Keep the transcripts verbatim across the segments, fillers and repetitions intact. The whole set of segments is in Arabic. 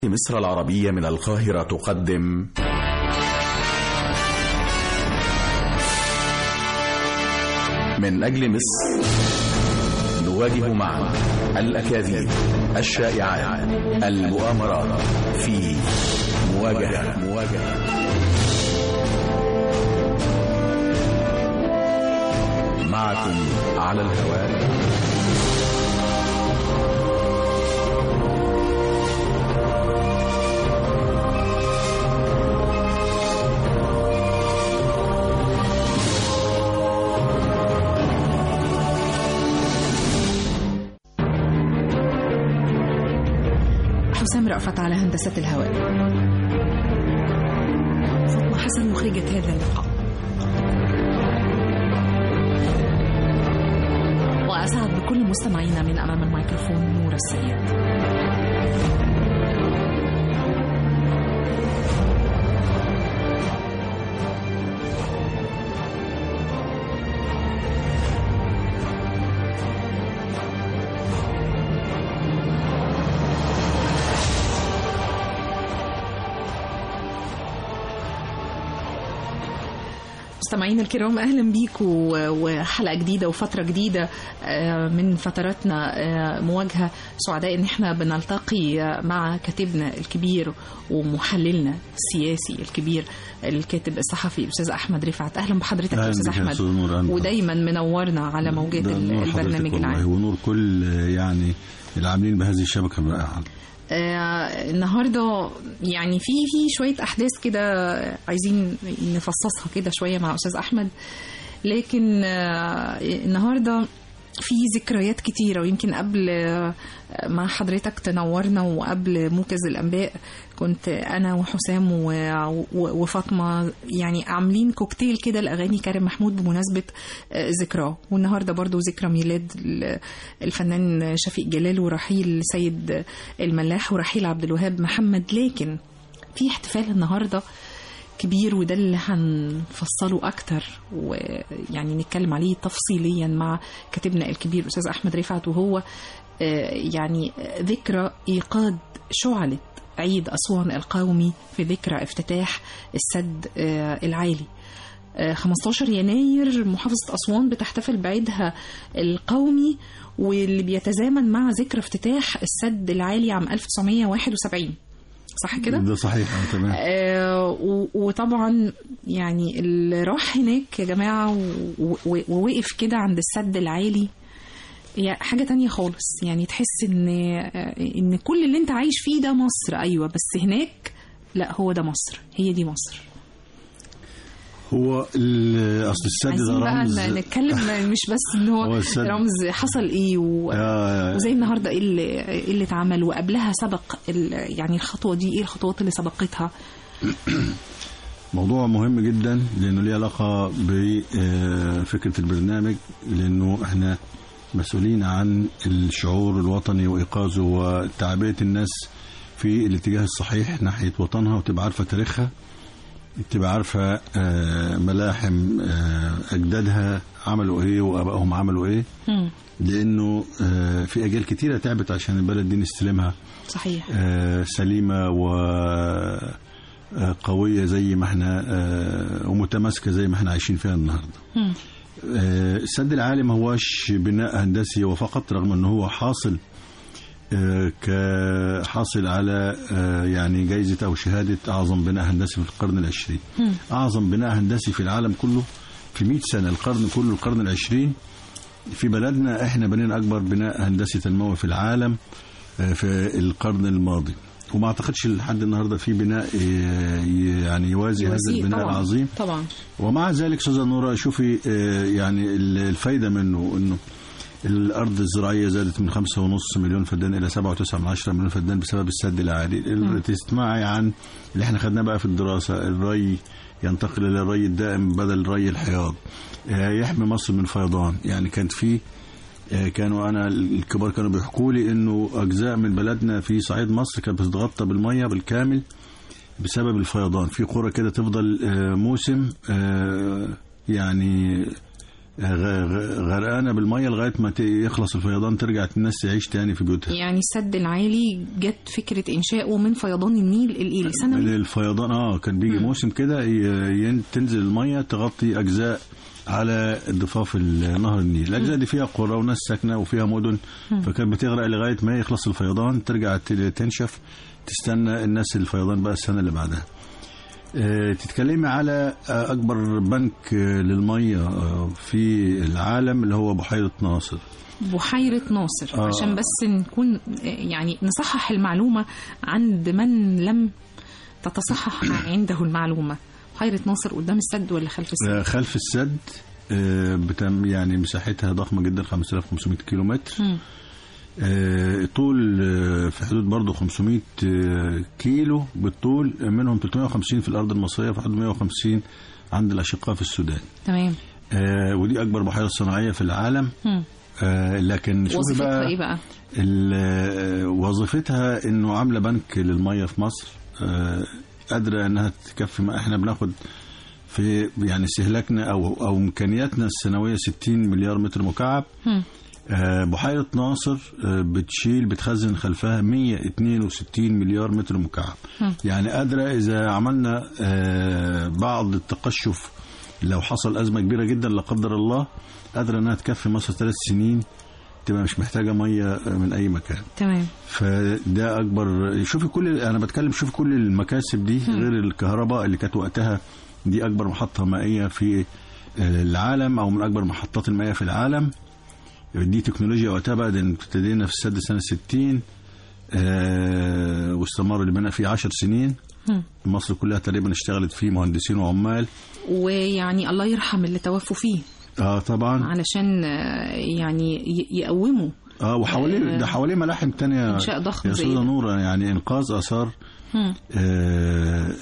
مصر العربية من القاهرة تقدم من أجل مصر، نواجه معا الأكاذيب، الشائعات، المؤامرات في مواجهة مواجهة معكم على الهواء حسام رأفت على هندسة الهواء، فاطمة حسن مخرجة هذا اللقاء، وأسعد بكل مستمعينا من أمام الميكروفون نور السيد. مستمعينا الكرام، أهلا بيكم وحلقة جديدة وفترة جديدة من فتراتنا مواجهة. سعداء ان احنا بنلتقي مع كاتبنا الكبير ومحللنا السياسي الكبير الكاتب الصحفي الأستاذ أحمد رفعت. أهلا بحضرتك يا أستاذ أحمد، ودايما منورنا على موجات البرنامج العام، ونور كل يعني العاملين بهذه الشبكة الرائعة. آه النهارده يعني في في شويه احداث كده عايزين نفصصها كده شويه مع استاذ احمد، لكن آه النهارده في ذكريات كتيره، ويمكن قبل آه ما حضرتك تنورنا وقبل موكز الانباء كنت انا وحسام وفاطمه يعني عاملين كوكتيل كده لاغاني كريم محمود بمناسبه ذكراه، والنهارده برضو ذكرى ميلاد الفنان شفيق جلال ورحيل سيد الملاح ورحيل عبد الوهاب محمد. لكن في احتفال النهارده كبير، وده اللي هنفصله اكتر ويعني نتكلم عليه تفصيليا مع كاتبنا الكبير استاذ احمد رفعت، وهو يعني ذكرى ايقاد شعلة عيد أسوان القومي في ذكرى افتتاح السد العالي. خمسة عشر يناير محافظة أسوان بتحتفل بعيدها القومي، واللي بيتزامن مع ذكرى افتتاح السد العالي عام ألف وتسعمية وواحد وسبعين، صح كده؟ ده صحيح تمام. آه وطبعا يعني اللي راح هناك يا جماعة ووقف كده عند السد العالي هي حاجة تانية خالص، يعني تحس ان ان كل اللي انت عايش فيه ده مصر، ايوه بس هناك لا، هو ده مصر، هي دي مصر. هو اصل السد ده رمز، عايزين بقى نتكلم مش بس ان هو, هو رمز، حصل ايه و... وزي النهارده ايه اللي ايه اللي اتعمل، وقبلها سبق يعني الخطوه دي ايه الخطوات اللي سبقتها. موضوع مهم جدا لانه ليه علاقه بفكره البرنامج، لانه احنا مسؤولين عن الشعور الوطني وإيقاظه وتعبئة الناس في الاتجاه الصحيح ناحية وطنها، وتبقى عارفة تاريخها، تبقى عارفة ملاحم أجدادها عملوا إيه وأبائهم عملوا إيه، لأنه في أجيال كتيرة تعبت عشان البلد دي نستلمها صحيح سليمة وقوية زي ما احنا ومتماسكة زي ما احنا عايشين فيها النهاردة. م. السد العالي ما هوش بناء هندسي وفقط، رغم انه هو حاصل كحاصل على يعني جايزة او شهادة اعظم بناء هندسي في القرن العشرين. اعظم بناء هندسي في العالم كله في مئة سنة، القرن كله القرن العشرين. في بلدنا احنا بنينا اكبر بناء هندسي تنموي في العالم في القرن الماضي، وما اعتقدش لحد النهارده في بناء يعني يوازي هذا البناء طبعًا العظيم طبعا. ومع ذلك استاذه نوره شوفي يعني الفايده منه، انه الارض الزراعيه زادت من خمسة ونص مليون فدان الى سبعة وتسعة من عشرة مليون فدان بسبب السد العالي. تسمعي عن اللي احنا خدناه بقى في الدراسه، الري ينتقل الى الري الدائم بدل ري الحياض، يحمي مصر من فيضان. يعني كانت في كانوا انا الكبار كانوا بيحكوا لي انه اجزاء من بلدنا في صعيد مصر كانت بتتغطى بالميه بالكامل بسبب الفيضان. في قرى كده تفضل موسم يعني غرقانه بالميه لغايه ما يخلص الفيضان ترجع الناس تعيش تاني في بيوتها. يعني السد العالي جت فكره انشائه من فيضان النيل الايه سنوي؟ الفيضان اه كان بيجي م. موسم كده تنزل الميه تغطي اجزاء على ضفاف نهر النيل. الاجزاء دي فيها قرى وناس ساكنه وفيها مدن، فكانت بتغرق لغايه ما يخلص الفيضان ترجع تنشف، تستنى الناس الفيضان بقى السنه اللي بعدها. تتكلمي على أكبر بنك للمية في العالم اللي هو بحيرة ناصر. بحيرة ناصر آه. عشان بس نكون يعني نصحح المعلومة عند من لم تتصحح عنده المعلومة. بحيرة ناصر قدام السد ولا خلف السد؟ خلف السد، بتم يعني مساحتها ضخمة جدا، خمسة آلاف وخمسمائة كيلومتر. م. طول في حدود برضه خمسمائة كيلو بالطول، منهم ثلاثمائة وخمسين في الأرض المصرية، في حدود مائة وخمسين عند الأشقاء في السودان. تمام. آه ودي أكبر بحيرة صناعية في العالم. آه لكن شوفي بقى إيه بقى؟ وظيفتها إنه عاملة بنك للمية في مصر، آه قادرة إنها تكفي ما إحنا بناخد في يعني استهلاكنا أو أو إمكانياتنا السنوية ستين مليار متر مكعب. م. بحيرة ناصر بتشيل بتخزن خلفها مائة واثنين وستين مليار متر مكعب. م. يعني قادرة إذا عملنا بعض التقشف لو حصل أزمة كبيرة جدا لا قدر الله، قادرة أنها تكفي مصر ثلاث سنين تبقى مش محتاجة مية من أي مكان. تمام. فده أكبر. شوفي كل أنا بتكلم شوفي كل المكاسب دي. م. غير الكهرباء اللي كانت وقتها دي أكبر محطة مائية في العالم أو من أكبر محطات المائية في العالم. دي تكنولوجيا وقتها بعد ان ابتدينا في السد سنة ستين، آه واستمر اللي بنا فيه عشر سنين. م. مصر كلها تقريبا اشتغلت فيه مهندسين وعمال، ويعني الله يرحم اللي توفوا فيه. اه طبعا علشان يعني يقوموا اه وحواليه ده حواليه ملاحم تانية انشاء ضخم يا استاذه نوره، يعني انقاذ اثار آه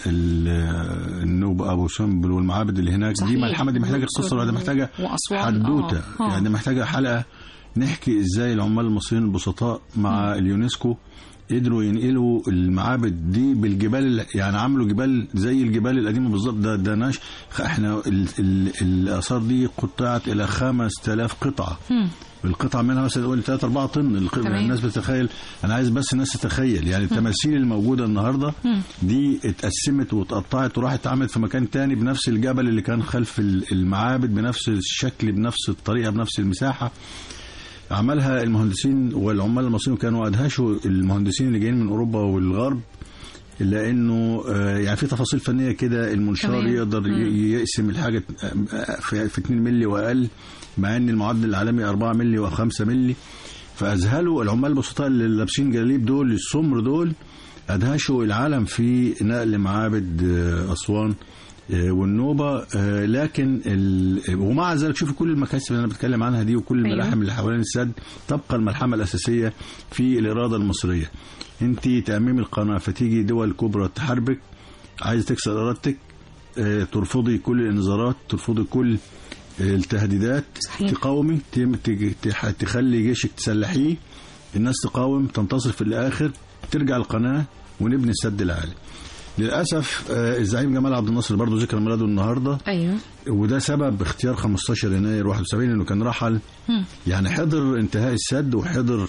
النوبة ابو سمبل والمعابد اللي هناك. صحيح. دي ملحمه دي محتاجه قصه ولا محتاجه حدوته. آه. آه. يعني محتاجه حلقه نحكي ازاي العمال المصريين البسطاء مع م. اليونسكو قدروا ينقلوا المعابد دي بالجبال. يعني عملوا جبال زي الجبال القديمه بالظبط. ده ده ناش احنا ال ال الاثار دي قطعت الى خمسة آلاف قطعه. م. القطعه منها مثلا نقول ثلاثة أربعة طن. الناس بتتخيل، انا عايز بس الناس تتخيل يعني التماثيل الموجوده النهارده دي اتقسمت واتقطعت وراحت اتعملت في مكان تاني بنفس الجبل اللي كان خلف المعابد، بنفس الشكل بنفس الطريقه بنفس المساحه. عملها المهندسين والعمال المصريين، كانوا ادهشوا المهندسين اللي جايين من اوروبا والغرب، لانه يعني في تفاصيل فنيه كده. المنشار يقدر يقسم الحاجه في اتنين مللي واقل، مع ان المعدل العالمي أربعة مللي وخمسة مللي. فاذهلوا العمال البسطاء اللي لابسين جلاليب دول السمر دول، ادهشوا العالم في نقل معابد اسوان والنوبة. لكن ومع ذلك شوفوا كل المكاسب اللي انا بتكلم عنها دي وكل الملاحم. أيوة. اللي حوالين السد تبقى الملحمة الأساسية في الإرادة المصرية. انت تأميم القناة، فتيجي دول كبرى تحاربك، عايز تكسر إرادتك، ترفضي كل الانذارات، ترفضي كل التهديدات. صحيح. تقاومي، تخلي جيشك تسلحيه، الناس تقاوم، تنتصر في الآخر، ترجع القناة ونبني السد العالي. للأسف الزعيم جمال عبد الناصر برضو ذكر ميلاده النهاردة. أيوة. وده سبب اختيار خمستاشر يناير واحد وسبعين، انه كان رحل. م. يعني حضر انتهاء السد وحضر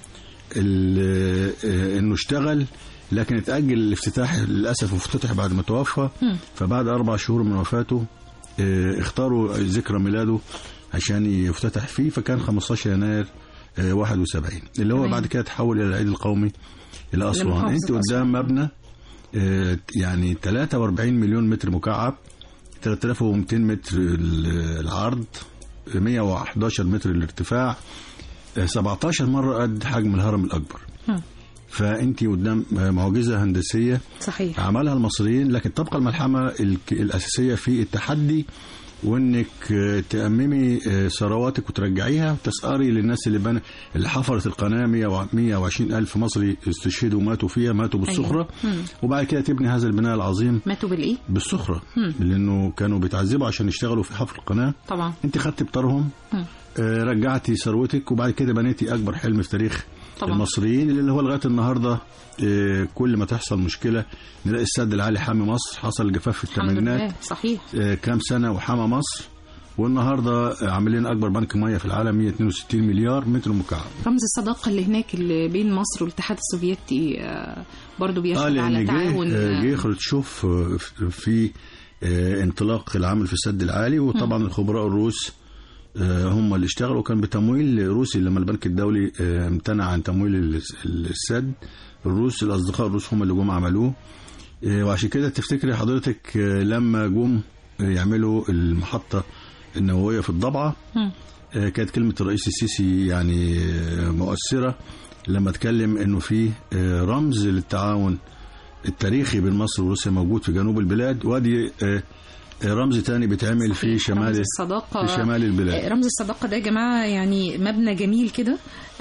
انه اشتغل، لكن اتأجل الافتتاح للأسف وافتتح بعد ما توفى. م. فبعد أربع شهور من وفاته اختاروا ذكرى ميلاده عشان يفتتح فيه، فكان خمستاشر يناير واحد وسبعين اللي هو بعد كده تحول إلى العيد القومي إلى أسوان. انت قدام مبنى يعني ثلاثة وأربعين مليون متر مكعب، ثلاثة آلاف ومئتين متر العرض، مئة وأحد عشر متر الارتفاع، سبعتاشر مرة قد حجم الهرم الأكبر. م. فأنت قدام معجزة هندسية. صحيح. عملها المصريين، لكن تبقى الملحمة الأساسية في التحدي، وانك تأممي ثرواتك وترجعيها، وتسأري للناس اللي بنا اللي حفرت القناة مئة وعشرين ألف مصري استشهدوا وماتوا فيها، ماتوا بالصخرة. أيوة. وبعد كده تبني هذا البناء العظيم. ماتوا بالإيه؟ بالصخرة. لأنه كانوا بيتعذبوا عشان يشتغلوا في حفر القناة. طبعا. انت خدت بطارهم، آه رجعتي ثروتك، وبعد كده بنيتي أكبر حلم في تاريخ طبعا المصريين، اللي هو لغاية النهاردة آه كل ما تحصل مشكلة نلاقي السد العالي حامي مصر. حصل جفاف في الثمانينات. صحيح. آه كام سنة وحامى مصر، والنهارده عاملين اكبر بنك ميه في العالم مية واثنين وستين مليار متر مكعب. رمز الصداقه اللي هناك اللي بين مصر والاتحاد السوفيتي برضو بيشهد آه على تعاون. جه خروتشوف في انطلاق العمل في السد العالي، وطبعا م. الخبراء الروس هم اللي اشتغلوا، كان بتمويل روسي. لما البنك الدولي امتنع عن تمويل السد، الروس الاصدقاء الروس هم اللي جم عملوه. وعشان كده تفتكري حضرتك لما جم يعملوا المحطة النووية في الضبعة، كانت كلمة الرئيس السيسي يعني مؤثرة لما اتكلم انه في رمز للتعاون التاريخي بين مصر وروسيا موجود في جنوب البلاد، وادي رمز تاني بيتعمل في شمال رمز الصداقة، في شمال البلاد. رمز الصداقة ده يا جماعة يعني مبنى جميل كده،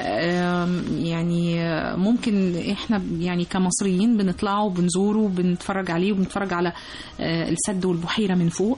يعني ممكن احنا يعني كمصريين بنطلعه وبنزوره وبنتفرج عليه وبنتفرج على السد والبحيرة من فوق.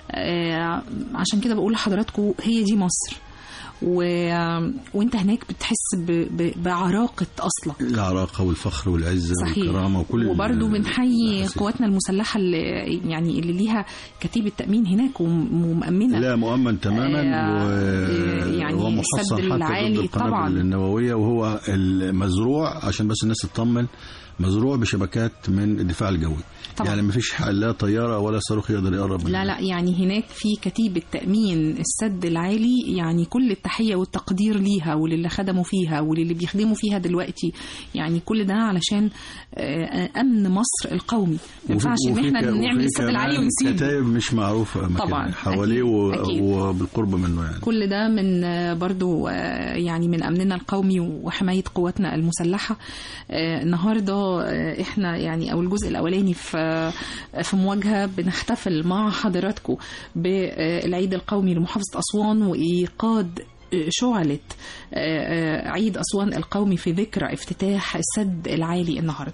عشان كده بقول لحضراتكم هي دي مصر، و... وانت هناك بتحس ب... ب... بعراقة أصلك، العراقة والفخر والعزة والكرامة وكل. وبرضو بنحيي قواتنا المسلحة اللي يعني اللي ليها كتيبة تأمين هناك ومؤمنة. لا مؤمن تماما، آه و... يعني ومحصن حتى العالي ضد القنابل النووية، وهو المزروع عشان بس الناس تطمن، مزروع بشبكات من الدفاع الجوي طبعا. يعني ما فيش لا طيارة ولا صاروخ يقدر يقرب منه. لا لا يعني هناك في كتيبة تأمين السد العالي، يعني كل التحية والتقدير ليها وللي خدموا فيها وللي بيخدموا فيها دلوقتي، يعني كل ده علشان أمن مصر القومي. ما ينفعش إن احنا نعمل السد العالي ونسيبه. كتائب مش معروفة طبعا حواليه وبالقرب منه، يعني كل ده من برضو يعني من أمننا القومي وحماية قواتنا المسلحة. النهاردة احنا يعني أو الجزء الأولاني في في مواجهة بنحتفل مع حضراتكم بالعيد القومي لمحافظة أسوان وإيقاد شعلة عيد أسوان القومي في ذكرى افتتاح السد العالي النهاردة.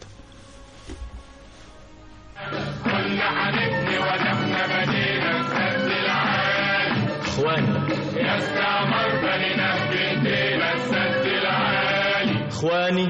كنا هنبني ودفنا بدينا السد العالي، اخواني يا استعمار بنينا بايدينا السد العالي. اخواني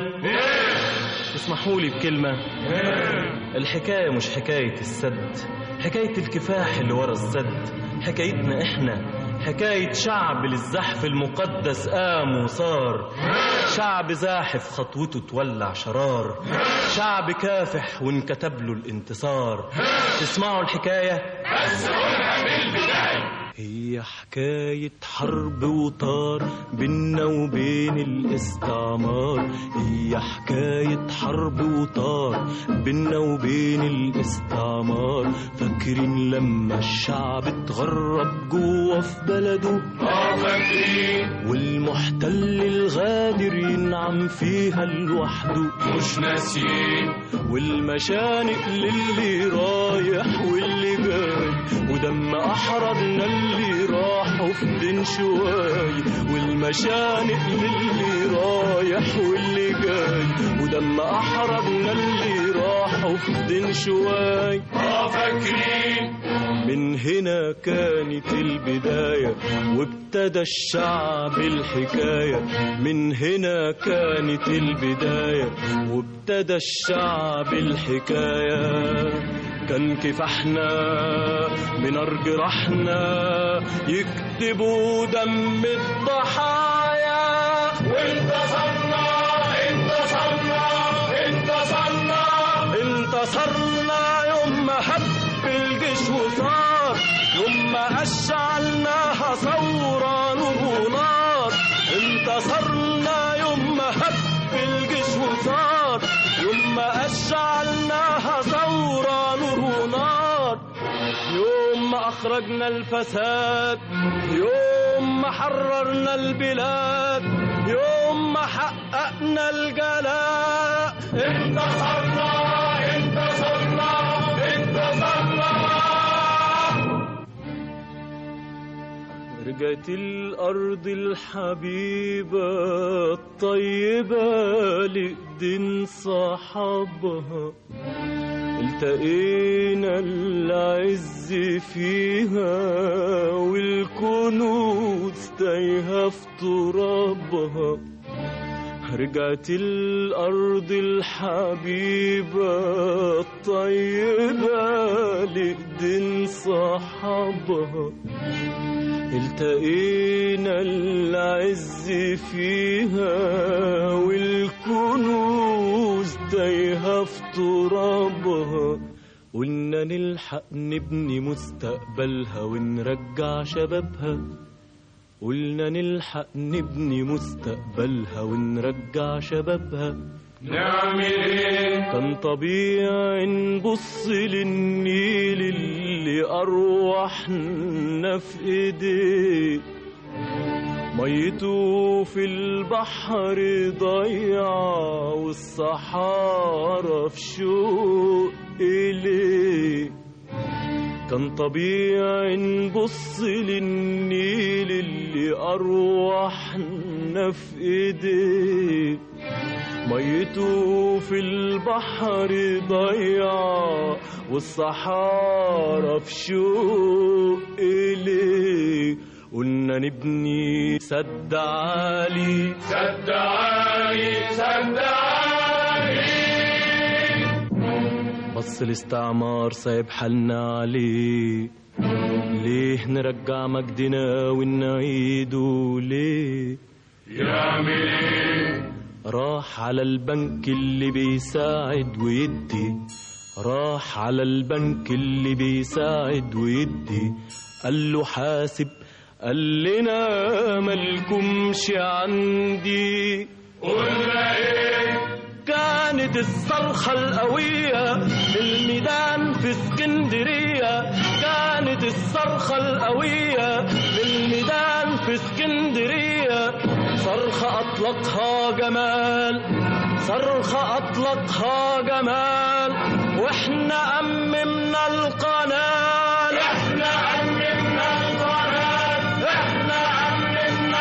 اسمحوا لي بكلمة، الحكاية مش حكاية السد، حكاية الكفاح اللي ورا السد، حكايتنا احنا، حكاية شعب للزحف المقدس قام وصار، شعب زاحف خطوته تولع شرار، شعب كافح وانكتب له الانتصار. تسمعوا الحكاية؟ بس قولها بالبداية. هي حكاية حرب وطار بينا وبين الاستعمار، هي حكاية حرب وطار بينا وبين الاستعمار. فاكرين لما الشعب اتغرب جوه في بلده؟ اه فاكرين. والمحتل الغادر ينعم فيها لوحده مش ناسيين. والمشانق للي رايح واللي جاي، ودم أحرجنا اللي راحوا في دين شواي. والمشانق للي رايح واللي جاي، ودم أحرجنا اللي راحوا في دين شواي. اه فاكرين. من هنا كانت البداية وابتدى الشعب الحكاية، من هنا كانت البداية وابتدى الشعب الحكاية. كان كفاحنا بنار جراحنا يكتبوا دم الضحايا، وانتصرنا انتصرنا انتصرنا انتصرنا يوم ما هب الجيش وصار، يوم ما أشعلناها ثورة نور ونار. انتصرنا يوم ما هب الجيش وصار، يوم ما أشعلناها ثورة نور ونار. يوم ما أخرجنا الفساد، يوم ما حررنا البلاد، يوم ما حققنا الجلاء. انتصرنا انتصرنا انتصرنا. رجعت الأرض الحبيبة الطيبة لإيدين صحابها، التقينا العز فيها والكنوز تايهة في ترابها. رجعت الأرض الحبيبة الطيبة لإيدين صحابها، التقينا العز فيها والكنوز تايهة في ترابها. قلنا نلحق نبني مستقبلها ونرجع شبابها، قلنا نلحق نبني مستقبلها ونرجع شبابها. نعمل ايه؟ كان طبيعي نبص للنيل اللي أرواحنا في ايديه، ميته في البحر ضيعة والصحارى في شوق إليه. كان طبيعي نبص للنيل اللي أرواحنا في ايديه، ميته في البحر ضيعة والصحارى في شوق إليه. قلنا نبني سد عالي سد عالي سد عالي، بص الاستعمار سايب حالنا عليه. ليه نرجع مجدنا ونعيده ليه؟ يعمل ايه؟ راح على البنك اللي بيساعد ويدي، راح على البنك اللي بيساعد ويدي. قال له حاسب، قال لنا مالكمش عندي. قلنا ايه؟ كانت الصرخة القوية للميدان في اسكندرية، كانت الصرخة القوية للميدان في اسكندرية. صرخة أطلقها جمال، صرخة أطلقها جمال، وإحنا أممنا القناة، احنا أممنا القناة، احنا أممنا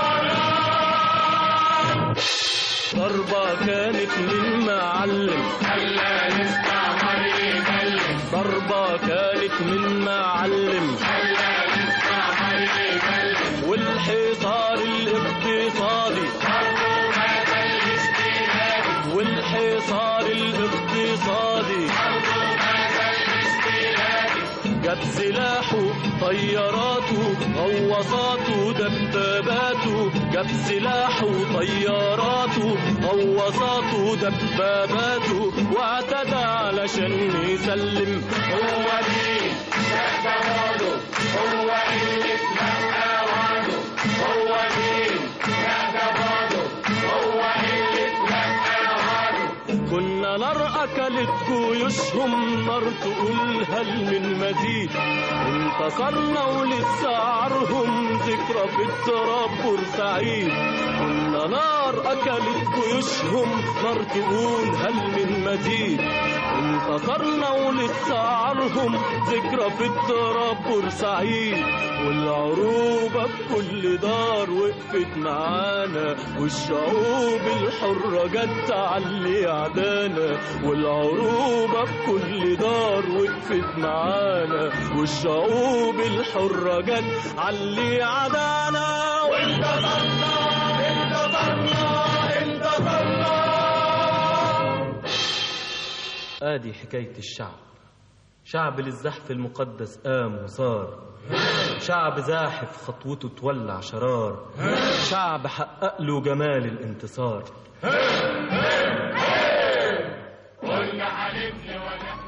القناة. ضربة كانت للمعلم خلى الاستعمار يكلم، ضربة كانت من معلم خلى الاستعمار يكلم، والحصار الاقتصادي برضو هذا الاستيلاد، والحصار الاقتصادي برضو هذا الاستيلاد. جاب سلاحه طياراته غواصاته دباباته، جاب سلاحه طياراته غواصاته دباباته، واعتدى علشان يسلم. هو دين يعتبره، هو اللي اتلقى وعده، هو دين يعتبره، هو اللي اتلقى وعده. كنا نار أكلت جيوشهم، نار تقول هل من مزيد. انتصرنا ولسه عارهم ذكرى في التراب بورسعيد. كنا نار أكلت جيوشهم، نار تقول هل من مزيد. انتصرنا ولسه عارهم ذكرى في التراب بورسعيد. والعروبة بكل دار وقفت معانا، والشعوب الحرة جت تعلي عدانا. والعروبة بكل دار وقفت معانا، والشعوب الحرة جت علي عدانا. انتصرنا انتصرنا انتصرنا. آدي حكاية الشعب، شعب للزحف المقدس قام وصار، شعب زاحف خطوته تولع شرار، شعب حقق له جمال الانتصار. قلنا حلفنا ونحن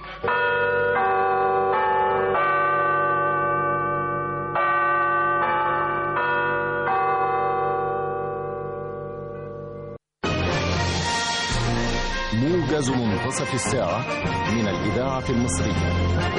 موجز منتصف الساعة من الإذاعة المصرية.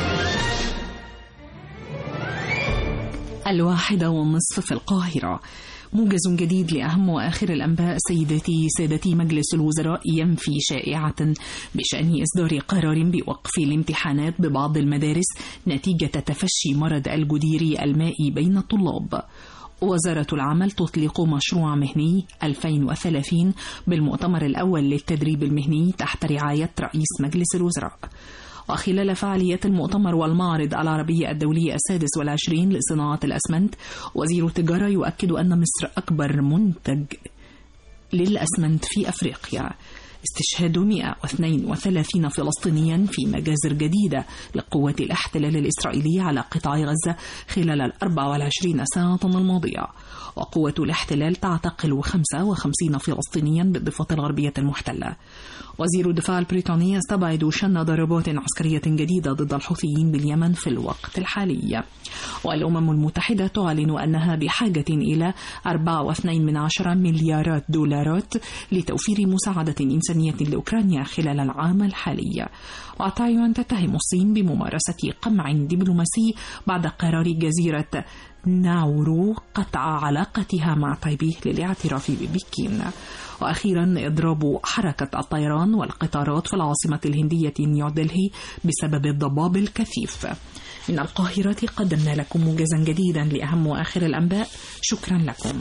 الواحدة والنصف في القاهرة. موجز جديد لأهم وآخر الأنباء. سيداتي سادتي، مجلس الوزراء ينفي شائعة بشأن إصدار قرار بوقف الامتحانات ببعض المدارس نتيجة تفشي مرض الجديري المائي بين الطلاب. وزارة العمل تطلق مشروع مهني ألفين وثلاثين بالمؤتمر الأول للتدريب المهني تحت رعاية رئيس مجلس الوزراء. وخلال فعاليات المؤتمر والمعرض العربي الدولي السادس والعشرين لصناعة الأسمنت، وزير التجارة يؤكد أن مصر أكبر منتج للأسمنت في أفريقيا. استشهاد مئة واثنين وثلاثين فلسطينيا في مجازر جديدة لقوات الاحتلال الإسرائيلي على قطاع غزة خلال الأربع والعشرين ساعة الماضية. وقوة الاحتلال تعتقل خمسة وخمسين فلسطينيا بالضفة الغربية المحتلة. وزير الدفاع البريطاني يستبعد شن ضربات عسكرية جديدة ضد الحوثيين باليمن في الوقت الحالي. والأمم المتحدة تعلن أنها بحاجة إلى أربعة واثنين من عشرة مليارات دولارات لتوفير مساعدة إنسانية لأوكرانيا خلال العام الحالي. وتايوان تتهم الصين بممارسة قمع دبلوماسي بعد قرار جزيرة ناورو قطع علاقتها مع تايبيه للاعتراف ببكين. وأخيرا إضراب حركة الطيران والقطارات في العاصمة الهندية نيودلهي بسبب الضباب الكثيف. من القاهرة قدمنا لكم موجزا جديدا لأهم وآخر الأنباء. شكرا لكم.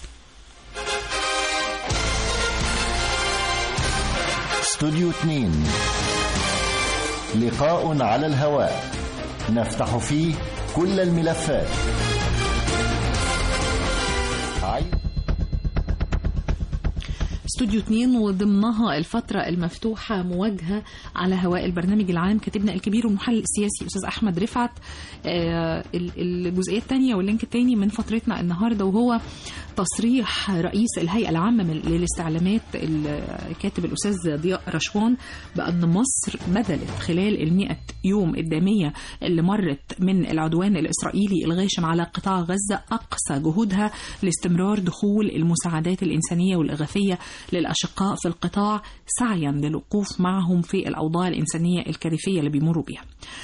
استوديو اثنين، لقاء على الهواء نفتح فيه كل الملفات. استوديو اثنين وضمنها الفترة المفتوحة مواجهة على هواء البرنامج العام. كاتبنا الكبير والمحلل السياسي أستاذ أحمد رفعت. آه الجزئية الثانية واللينك الثاني من فترتنا النهاردة، وهو تصريح رئيس الهيئة العامة للاستعلامات الكاتب الأستاذ ضياء رشوان بأن مصر بذلت خلال المئة يوم الدامية اللي مرت من العدوان الإسرائيلي الغاشم على قطاع غزة أقصى جهودها لاستمرار دخول المساعدات الإنسانية والإغاثية للأشقاء في القطاع، سعيا للوقوف معهم في الأوضاع الإنسانية الكارثية اللي بيمروا بها.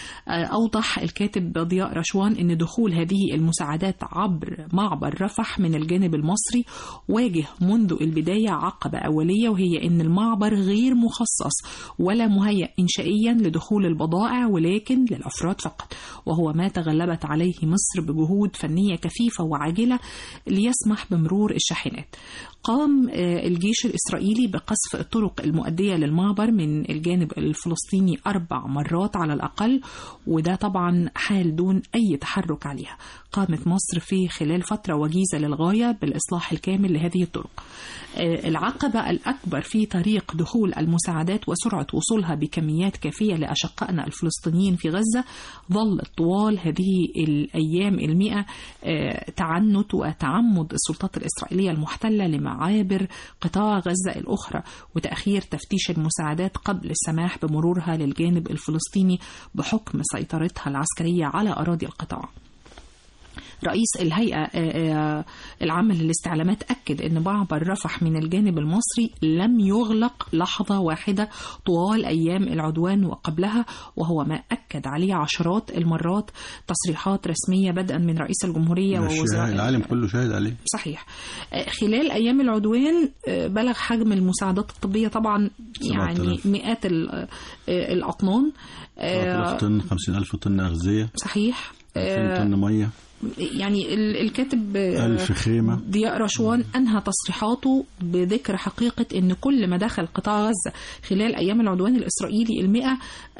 أوضح الكاتب ضياء رشوان أن دخول هذه المساعدات عبر معبر رفح من الجانب المصري واجه منذ البداية عقبة أولية، وهي أن المعبر غير مخصص ولا مهيأ إنشائيا لدخول البضائع ولكن للأفراد فقط، وهو ما تغلبت عليه مصر بجهود فنية كثيفة وعاجلة ليسمح بمرور الشاحنات. قام الجيش الإسرائيلي بقصف الطرق المؤدية للمعبر من الجانب الفلسطيني أربع مرات على الأقل، وده طبعا حال دون أي تحرك عليها. قامت مصر في خلال فترة وجيزة للغاية بالإصلاح الكامل لهذه الطرق. العقبة الأكبر في طريق دخول المساعدات وسرعة وصولها بكميات كافية لأشقائنا الفلسطينيين في غزة ظلت طوال هذه الأيام المئة تعنت وتعمد السلطات الإسرائيلية المحتلة لمعابر قطاع غزة الأخرى وتأخير تفتيش المساعدات قبل السماح بمرورها للجانب الفلسطيني بحكم سيطرتها العسكرية على أراضي القطاع. رئيس الهيئة العامة للاستعلامات أكد أن معبر رفح من الجانب المصري لم يغلق لحظة واحدة طوال أيام العدوان وقبلها، وهو ما أكد عليه عشرات المرات تصريحات رسمية بدءا من رئيس الجمهورية ووزراء العالم كله شاهد عليه. صحيح. خلال أيام العدوان بلغ حجم المساعدات الطبية طبعا يعني مئات الأطنان، طن خمسين ألف طن أغذية. صحيح. ألفين طن مية. يعني الكاتب ألف خيمة. ضياء رشوان أنهى تصريحاته بذكر حقيقة أن كل ما دخل قطاع غزة خلال أيام العدوان الإسرائيلي المئة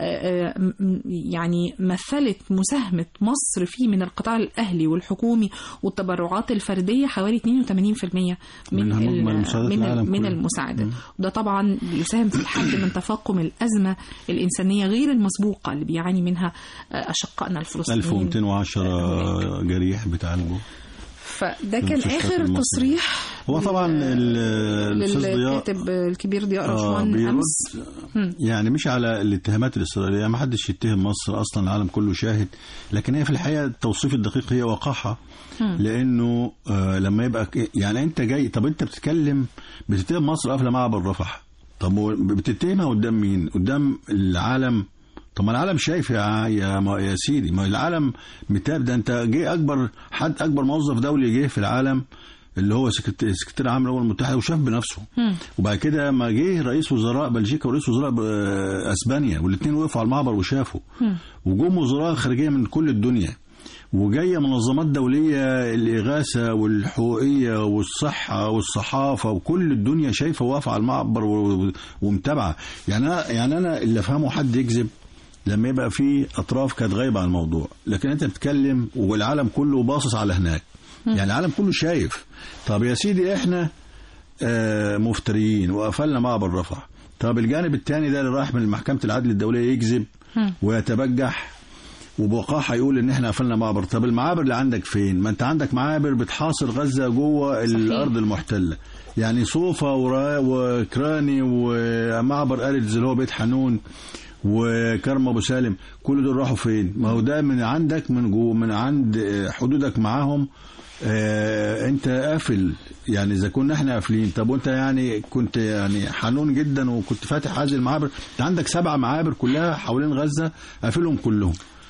يعني مثلت مساهمة مصر فيه من القطاع الأهلي والحكومي والتبرعات الفردية حوالي اثنين وثمانين بالمئة من من, من المساعدة. وده طبعا يساهم في الحد من تفاقم الأزمة الإنسانية غير المسبوقة اللي بيعاني منها أشقائنا الفلسطينيين. ألف ومئتين وعشرة جريح بتعالجوا. فده كان آخر تصريح. هو طبعا الكاتب الكبير ضياء رشوان أمس يعني مش على الاتهامات الإسرائيلية، ما حدش يتهم مصر أصلا، العالم كله شاهد، لكن هي في الحقيقة التوصيف الدقيق هي وقاحة. لأنه آه لما يبقى يعني أنت جاي، طب أنت بتتكلم بتتهم مصر قافلة معبر رفح، طب بتتهمها قدام مين؟ قدام العالم. طب ما العالم شايف يا يا يا سيدي، ما العالم متاب. ده انت جه اكبر حد، اكبر موظف دولي جه في العالم اللي هو سكرتير عام الامم المتحده وشاف بنفسه. م. وبعد كده ما جه رئيس وزراء بلجيكا ورئيس وزراء اسبانيا والاثنين وقفوا على المعبر وشافوا. وجم وزراء خارجيه من كل الدنيا، وجايه منظمات دوليه الاغاثه والحقوقيه والصحه والصحافه وكل الدنيا شايفه واقفه على المعبر ومتابعه. يعني أنا يعني انا اللي افهمه حد يكذب لما يبقى في أطراف كانت غايبة عن الموضوع، لكن أنت بتتكلم والعالم كله باصص على هناك. يعني العالم كله شايف. طب يا سيدي إحنا آه مفتريين وقفلنا معبر رفح، طب الجانب الثاني ده اللي رايح من محكمة العدل الدولية يكذب ويتبجح وبوقاحة يقول ان احنا قفلنا معبر. طب المعابر اللي عندك فين؟ ما انت عندك معابر بتحاصر غزة جوه الارض المحتلة، يعني صوفا وكراني ومعبر أريدز اللي هو بيت حنون وكرم ابو سالم، كل دول راحوا فين؟ ما هو ده من عندك، من جوه، من عند حدودك معاهم. آه انت قافل، يعني اذا كنا احنا قافلين، طب وانت يعني كنت يعني حنون جدا وكنت فاتح هذه المعابر. انت عندك سبع معابر كلها حوالين غزة قافلهم كلهم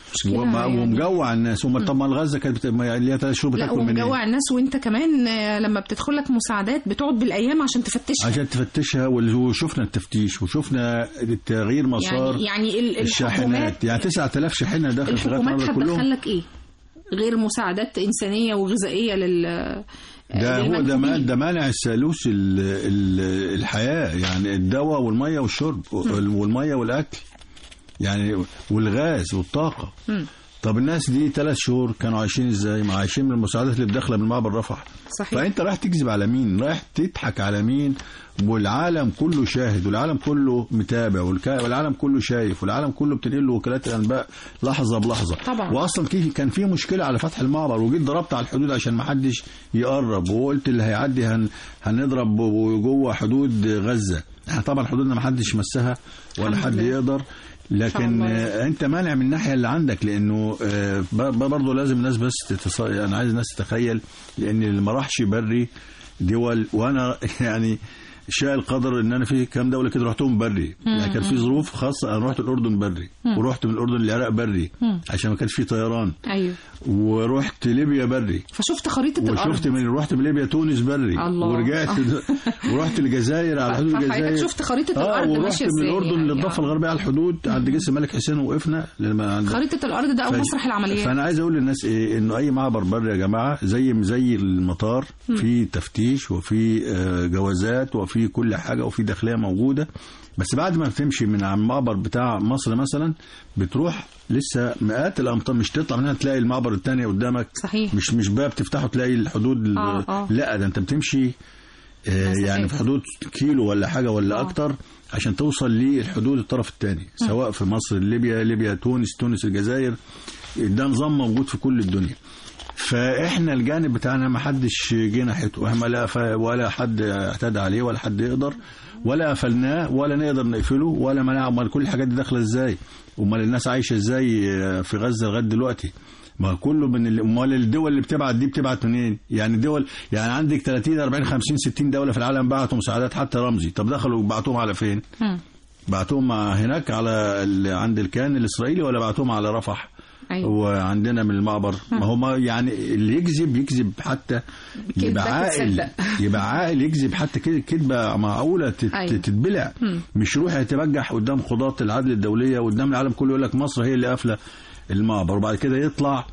ومجوع الناس. طب ما الغزه كانت ليها ثلاث شهور بتاكل منين؟ ومجوع الناس، وانت كمان لما بتدخل لك مساعدات بتقعد بالايام عشان تفتشها عشان تفتشها وشفنا التفتيش وشفنا التغيير مسار يعني, يعني الشاحنات، يعني تسعة آلاف شاحنه داخل الحكومات هتدخل لك ايه غير مساعدات انسانيه وغذائيه لل ده هو ده ده مانع الثالوث الحياه، يعني الدواء والميه والشرب والميه والاكل يعني والغاز والطاقة. م. طب الناس دي ثلاث شهور كانوا عايشين ازاي؟ ما عايشين من المساعدات اللي بداخله من معبر رفح. صحيح. فانت رايح تكذب على مين؟ رايح تضحك على مين؟ والعالم كله شاهد والعالم كله متابع والعالم كله شايف والعالم كله بتنقل له وكالات الانباء لحظه بلحظه. طبعا. واصلا كان في مشكله على فتح المعبر وجيت ضربت على الحدود عشان ما حدش يقرب، وقلت اللي هيعدي هن هنضرب جوه حدود غزه. احنا طبعا حدودنا ما حدش مسها ولا حد يقدر، لكن انت مانع من الناحيه اللي عندك، لانه برضه لازم الناس بس تتص... انا عايز الناس تتخيل، لان اللي ما راحش بري دول، وانا يعني شاء القدر ان انا في كام دوله كده رحتهم بري، يعني كان في ظروف خاصه. انا رحت الاردن بري، ورحت من الاردن للعراق بري عشان ما كانش في طيران. ايوه. ورحت ليبيا بري، فشفت خريطه الارض. وشفت من رحت من ليبيا تونس بري. الله. ورجعت ورحت الجزائر على حدود الجزائر. شفت خريطه آه الارض ماشيه ازاي. ورحت من الاردن يعني للضفه الغربيه على الحدود عند جسر الملك حسين وقفنا. خريطه الارض ده او مسرح العمليات. فانا عايز اقول للناس ايه، انه اي معبر بري يا جماعه زي زي المطار، في تفتيش وفي جوازات وفي كل حاجه وفي داخليه موجوده. بس بعد ما بتمشي من على المعبر بتاع مصر مثلا بتروح لسه مئات الامتار، مش تطلع منها تلاقي المعبر الثاني قدامك. صحيح. مش مش باب تفتحه تلاقي الحدود. آه آه. لا ده انت بتمشي آه يعني في حدود كيلو ولا حاجه ولا آه. اكتر عشان توصل للحدود الطرف الثاني، سواء في مصر ليبيا، ليبيا تونس، تونس الجزائر. ده نظام موجود في كل الدنيا. فاحنا الجانب بتاعنا ما حدش جه ناحيته، ولا حد اعتدى عليه ولا حد يقدر، ولا قفلناه ولا نقدر نقفله ولا منع. امال كل الحاجات دي داخله ازاي؟ امال الناس عايشه ازاي في غزه لغايه دلوقتي؟ ما كله من امال الدول اللي بتبعت دي بتبعت منين؟ يعني دول، يعني عندك ثلاثين أربعين خمسين ستين دوله في العالم بعتوا مساعدات حتى رمزي. طب دخلوا بعتوهم على فين؟ بعتوهم هناك على عند الكيان الاسرائيلي ولا بعتوهم على رفح؟ أيوة. وعندنا من المعبر. ما هو ما يعني اللي يكذب يكذب حتى يبقى عاقل، يبقى عاقل يكذب حتى كذبه معقوله أيوة. تتبلع. م. مش يروح يتبجح قدام قضاة العدل الدوليه وقدام العالم كله يقول لك مصر هي اللي قافله المعبر، وبعد كده يطلع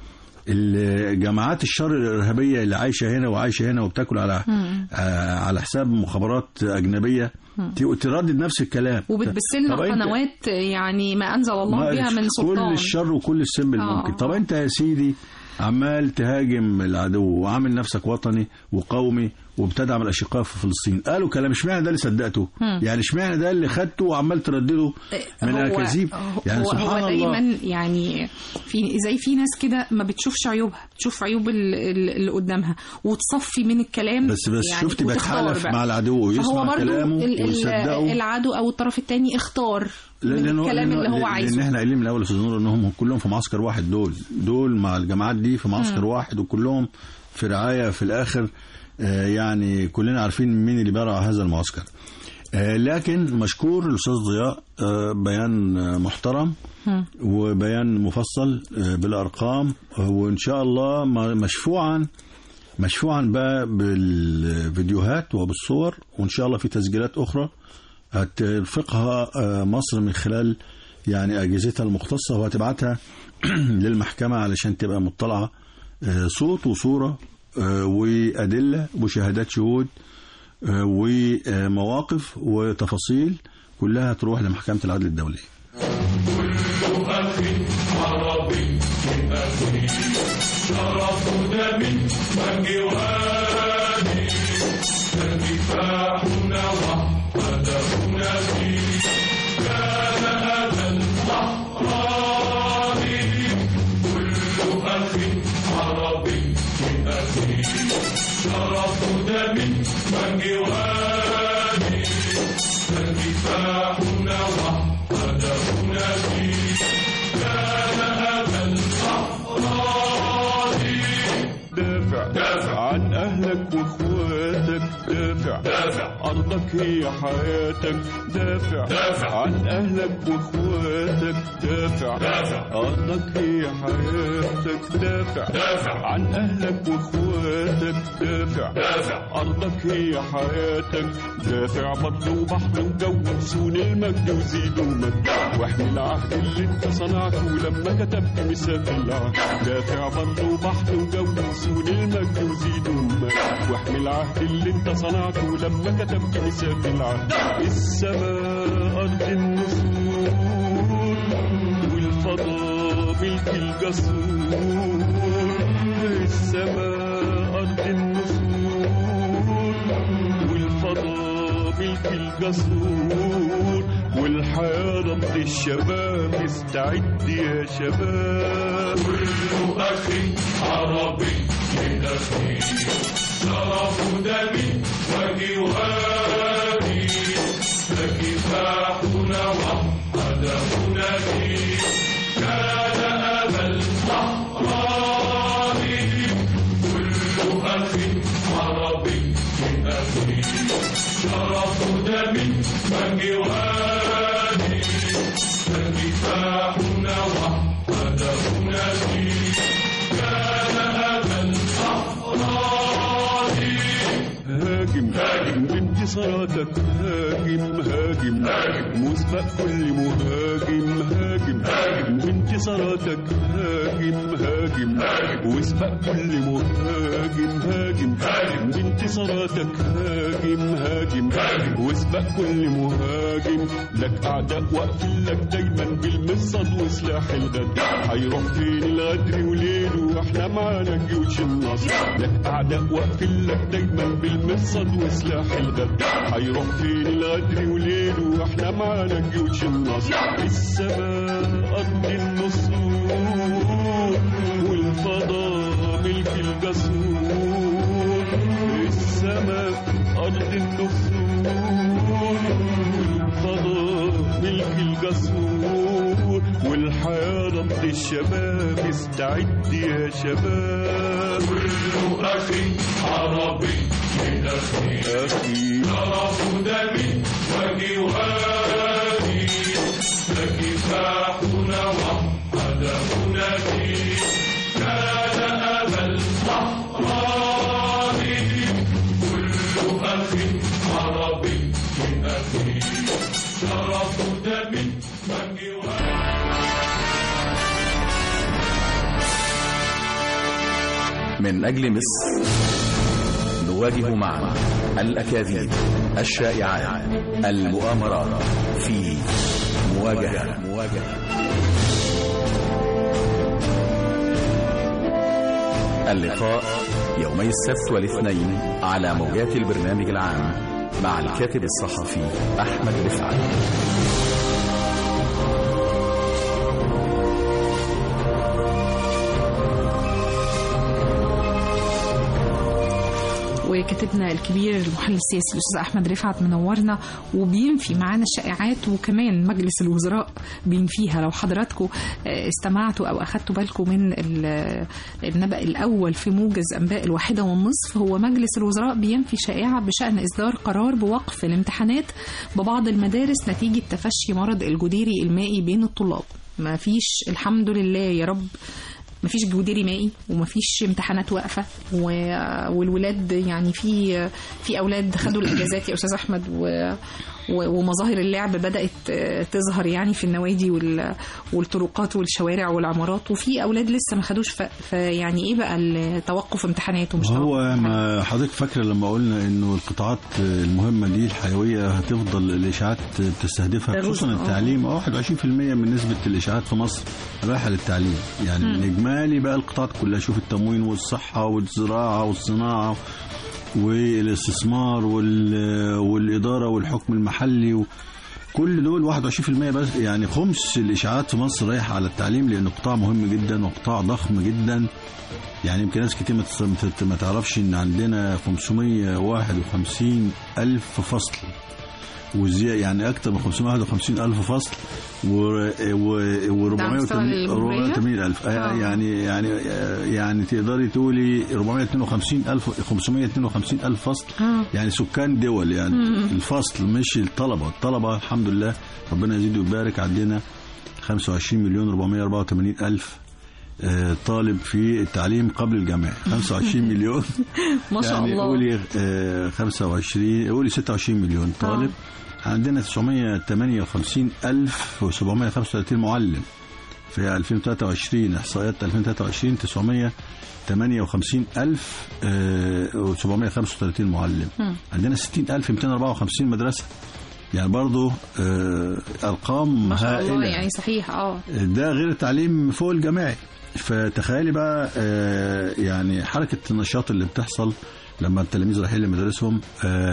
الجماعات الشر الارهابيه اللي عايشه هنا وعايشه هنا وبتاكل على آه على حساب مخابرات اجنبيه تردد نفس الكلام وبتبث لنا قنوات يعني ما انزل الله بها من سلطان. كل الشر وكل السم الممكن. طب انت يا سيدي عمال تهاجم العدو وعامل نفسك وطني وقومي وبتدعم الاشقاء في فلسطين، قالوا كلام اشمعنى ده اللي صدقته؟ يعني اشمعنى ده اللي خدته وعمال تردده من اكاذيب؟ يعني هو سبحان هو دايما الله. يعني في زي في ناس كده ما بتشوفش عيوبها، تشوف عيوب اللي قدامها وتصفي من الكلام. بس بس يعني شفتي بتحالف مع العدو ويسمع كلامه ويصدقه. العدو او الطرف الثاني اختار لأنه الكلام اللي هو عايزه. لان احنا قايلين من الاول يا استاذ نور انهم كلهم في معسكر واحد، دول دول مع الجماعات دي في معسكر م. واحد، وكلهم في رعايه في الاخر. آه يعني كلنا عارفين مين اللي بيرعى هذا المعسكر. آه لكن مشكور الاستاذ ضياء، آه بيان آه محترم م. وبيان مفصل آه بالارقام، آه وان شاء الله مشفوعا مشفوعا بقى بالفيديوهات وبالصور، وان شاء الله في تسجيلات اخرى هترفقها مصر من خلال يعني أجهزتها المختصة، وهتبعتها للمحكمة علشان تبقى مطلعة صوت وصورة وأدلة وشهادات شهود ومواقف وتفاصيل، كلها تروح لمحكمة العدل الدولية. كل أخي عربي من أخي شرف دمي وجواني فدفاعنا وحدهنا فيه شرف دم وجواد فكفاحنا وحدهنا فيه كان أبا الأحرار دافع دافع عن أهلك وإخواتك دافع دافع أرضك هي حياتك دافع دافع عن أهلك وإخواتك دافع دافع أرضك هي حياتك دافع دافع عن أهلك وإخواتك دافع دافع أرضك هي حياتك دافع بطل وبحر وجو وصون المجد وزيد ومجد واحمي العهد اللي انت صنعته لما كتبت ميثاق العهد دافع بطل وبحر وجو وصون المجد وزيد ومجد واحمي العهد اللي انت صنعته لما كتبت ميثاق العهد السماء أرض النسور والفضاء ملك الجسور السماء أرض النسور والفضاء ملك الجسور والحياة رمز الشباب استعد يا شباب كل أخي عربي من أخي شرف دمي وجوادي فكفاحنا وحدهنا فيه كان أبا الأحرار كل أخي عربي من أخي شرف دمي وجوادي فكفاحنا وحدهنا فيه كان أبا الأحرار هاجم هاجم بانتصاراتك هاجم هاجم هاجم مسبق كل مهاجم هاجم هاجم بانتصاراتك هاجم هاجم هاجم واسبق كل مهاجم هاجم هاجم بانتصاراتك هاجم هاجم هاجم واسبق كل مهاجم لك أعداء واقفين لك دايما بالمصد وسلاح الغد هيروح فين الغدر وليله واحنا معانا جيوش النصر لك أعداء واقفين لك دايما بالمصد وسلاح الغد هيروح فين الغدر وليله واحنا معانا جيوش النصر السماء أرض النصور والفضاء ملك الجسور السماء أرض النصور والفضاء ملك الجسور والحياة رمز الشباب استعد يا شباب كل أخي عربي من أخي أخي شرف دمي وجوادي فكفاحنا وحدهنا فيه كان أبا الأحرار كل أخي عربي من أخي شرف دمي وجوادي من أجل مصر نواجه معا الأكاذيب، الشائعات، المؤامرات في مواجهة مواجهة اللقاء يومي السبت والاثنين على موجات البرنامج العام مع الكاتب الصحفي أحمد رفعت. وكاتبنا الكبير المحلل السياسي الأستاذ أحمد رفعت منورنا وبينفي معانا الشائعات، وكمان مجلس الوزراء بينفيها. لو حضراتكم استمعتوا أو أخدتوا بالكم من النبأ الأول في موجز أنباء الواحدة والنصف، هو مجلس الوزراء بينفي شائعة بشأن إصدار قرار بوقف الامتحانات ببعض المدارس نتيجة تفشي مرض الجديري المائي بين الطلاب. ما فيش الحمد لله يا رب مفيش جوديري مائي ومفيش امتحانات واقفه، والولاد يعني في في اولاد خدوا الاجازات يا استاذ احمد، ومظاهر اللعب بدات تظهر يعني في النوادي والطرقات والشوارع والعمارات، وفي اولاد لسه ما خدوش. فيعني ايه بقى التوقف امتحانات ومش هو ما حضرتك فاكره لما قلنا انه القطاعات المهمه دي الحيويه هتفضل الاشاعات تستهدفها، خصوصا التعليم. واحد وعشرين بالمئة من نسبه الاشاعات في مصر رايحه للتعليم، يعني الاجمالي بقى القطاعات كلها، شوف التموين والصحه والزراعه والصناعه والاستثمار والإدارة والحكم المحلي كل دول واحد وعشرين في المية بس، يعني خمس الاشاعات في مصر رايح على التعليم، لانه قطاع مهم جدا وقطاع ضخم جدا. يعني يمكن ناس كتير ما تعرفش ان عندنا خمسمية وواحد وخمسين الف فصل، وزي يعني اكتر من خمسمية وواحد وخمسين الف فصل و أربعمية وثمانين الف. يعني يعني يعني تقدري تقولي أربعمية واثنين وخمسين الف خمسمية واثنين وخمسين الف فصل. آه. يعني سكان دول، يعني مم. الفصل مش الطلبه. الطلبه الحمد لله ربنا يزيد ويبارك، عندنا خمسة وعشرين مليون أربعمية وأربعة وثمانين الف طالب في التعليم قبل الجامعة. خمسة وعشرين مليون ما شاء يعني الله. قولي خمسة وعشرين قولي ستة وعشرين مليون طالب. آه. عندنا تسعمية وثمانية وخمسين ألف وسبعمية وخمسة وثلاثين معلم في ألفين وثلاثة وعشرين. إحصائيات ألفين وثلاثة وعشرين تسعمية وثمانية وخمسين ألف وسبعمية وخمسة وثلاثين معلم. م. عندنا ستين ألف ومئتين وأربعة وخمسين مدرسة. يعني برضو أرقام ما شاء هائلة. الله، يعني صحيح. اه ده غير التعليم فوق الجامعي. فتخيلي بقى يعني حركة النشاط اللي بتحصل لما التلاميذ رايحين لمدارسهم.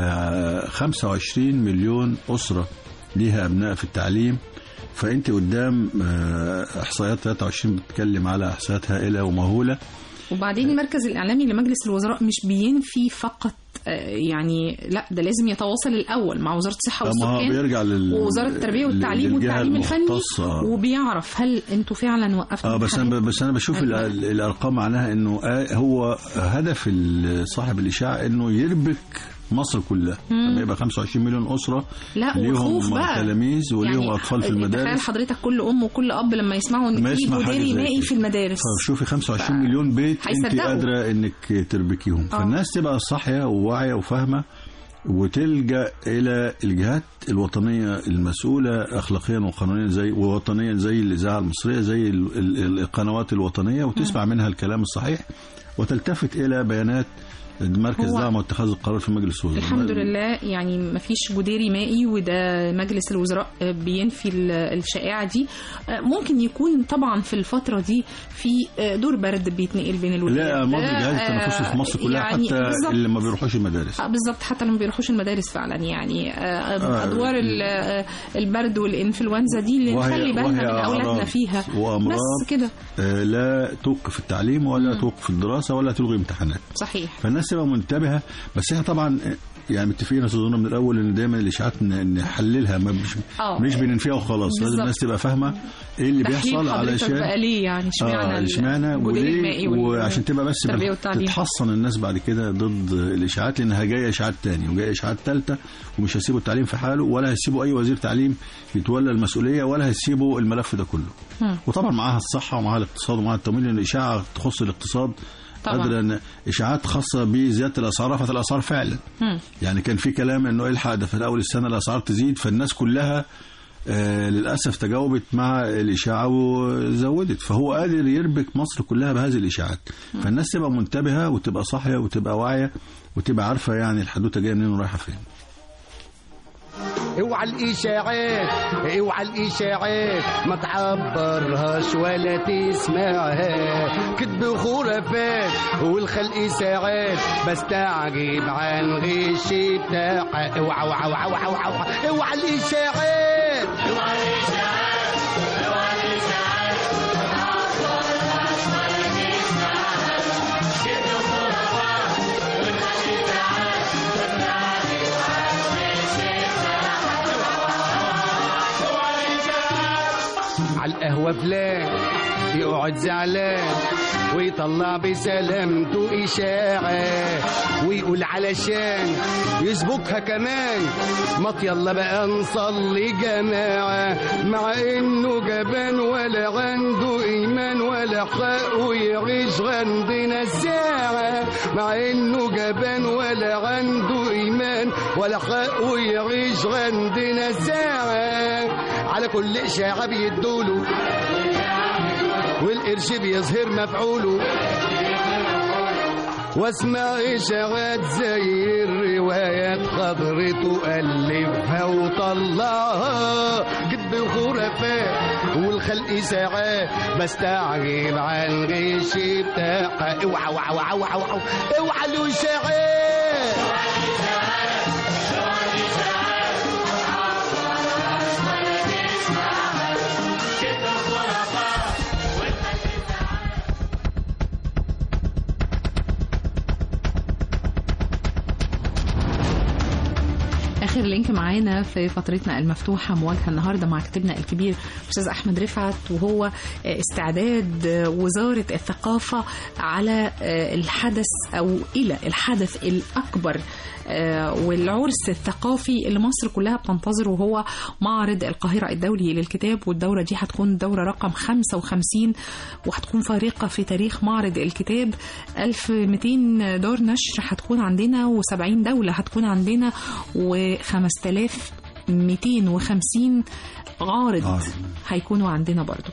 خمسة وعشرين مليون أسرة ليها أبناء في التعليم. فأنت قدام إحصائيات ثلاثة وعشرين بتتكلم على إحصائيات هائلة ومهولة. وبعدين المركز الإعلامي لمجلس الوزراء مش بينفي فقط، يعني لا، ده لازم يتواصل الأول مع وزارة الصحة والسكان بيرجع لل... ووزارة التربية والتعليم والتعليم الفني، وبيعرف هل انتوا فعلا وقفتوا. اه بس انا بس انا بشوف الارقام معناها انه هو هدف صاحب الاشاعه انه يربك مصر كلها. لما يبقى خمسة وعشرين مليون اسره ليهم تلاميذ وليهم يعني اطفال في المدارس. تخيل حضرتك كل ام وكل اب لما يسمعوا ان في مدير مائي في المدارس. شوفي خمسة وعشرين مليون بيت انت قادره انك تربكيهم. أوه. فالناس تبقى صاحيه وواعيه وفاهمه وتلجأ إلى الجهات الوطنية المسؤولة أخلاقيا وقانونيا زي ووطنيا زي الإذاعة المصرية، زي القنوات الوطنية، وتسمع منها الكلام الصحيح وتلتفت إلى بيانات مركز دعم واتخاذ القرار في مجلس الوزراء. الحمد لله يعني ما فيش جديري مائي، وده مجلس الوزراء بينفي الشائعة دي. ممكن يكون طبعا في الفترة دي في دور برد بيتنقل بين الولايات. لا مصر جهاز التنفس في مصر كلها، يعني حتى بالزبط. اللي ما بيروحوش المدارس. بالظبط، حتى اللي ما بيروحوش المدارس فعلا. يعني ادوار آه. البرد والانفلونزا دي اللي نخلي بالنا من اولادنا فيها، بس كده لا توقف التعليم ولا م. توقف الدراسة ولا تلغي امتحانات. صحيح. فالناس تبقى منتبهه. بس احنا طبعا يعني متفقين اصلا من الاول ان دايما الاشاعات نحللها، مش مش بننفيها وخلاص. لازم الناس تبقى فاهمه ايه اللي بيحصل علشان بقى ليه يعني اشمعنى اشمعنى وليه، وعشان تبقى بس تتحصن الناس بعد كده ضد الاشاعات، لانها جايه اشاعات تاني وجايه اشاعات ثالثه، ومش هيسيبوا التعليم في حاله، ولا هيسيبوا اي وزير تعليم يتولى المسؤوليه، ولا هيسيبوا الملف ده كله. م. وطبعا معاها الصحه ومعاها الاقتصاد ومعاها التمويل، لان الاشاعه تخص الاقتصاد. قادرة ان اشاعات خاصه بزياده الاسعار، رفعت الاسعار فعلا. م. يعني كان في كلام انه الحق ده في اول السنه الاسعار تزيد، فالناس كلها آه للاسف تجاوبت مع الاشاعه وزودت. فهو قادر يربك مصر كلها بهذه الاشاعات. م. فالناس تبقى منتبهه وتبقى صاحيه وتبقى واعيه وتبقى عارفه يعني الحدوته جايه منين ورايحه فين. اوعى الاشاعات اوعى الاشاعات ما تعبرهاش ولا تسمعها، كذب وخرافات والخلق ساعات بستعجب عن غش بتاعها. اوعى اوعى اوعى اوعى اوعى اوعى الاشاعات اوعى الاشاعات اوعى الاشاعات ما تعبرهاش ولا تسمعها، كذب وخرافات والخلق ساعات بستعجب عن غش على القهوة فلان يقعد زعلان ويطلع بسلامته إشاعة ويقول علشان يسبكها كمان ما يلا بقى نصلي جماعة، مع إنه جبان ولا عنده إيمان ولا حق ويعيش عندنا الساعة، مع إنه جبان ولا عنده إيمان ولا حق ويعيش عندنا الساعة. على كل إشاعة بيدوله والقرش بيظهر مفعوله، واسمع إشاعات زي الروايات خضرته ألفها وطلعها، كذب وخرافات والخلق ساعات بستعجب عن غش بتاعها. اوعى اوعى اوعى اوعى اوعى الإشاعات آخر لينك معانا في فترتنا المفتوحة مواجهة النهاردة مع كاتبنا الكبير أستاذ أحمد رفعت، وهو استعداد وزارة الثقافة على الحدث أو إلى الحدث الأكبر والعرس الثقافي اللي مصر كلها بتنتظره، وهو معرض القاهرة الدولي للكتاب. والدورة دي هتكون دورة رقم خمسة وخمسين، وهتكون فارقة في تاريخ معرض الكتاب. ألف ومئتين دار نشر هتكون عندنا، وسبعين دولة هتكون عندنا، وخمسة آلاف ومئتين وخمسين عارض هيكونوا عندنا برضو.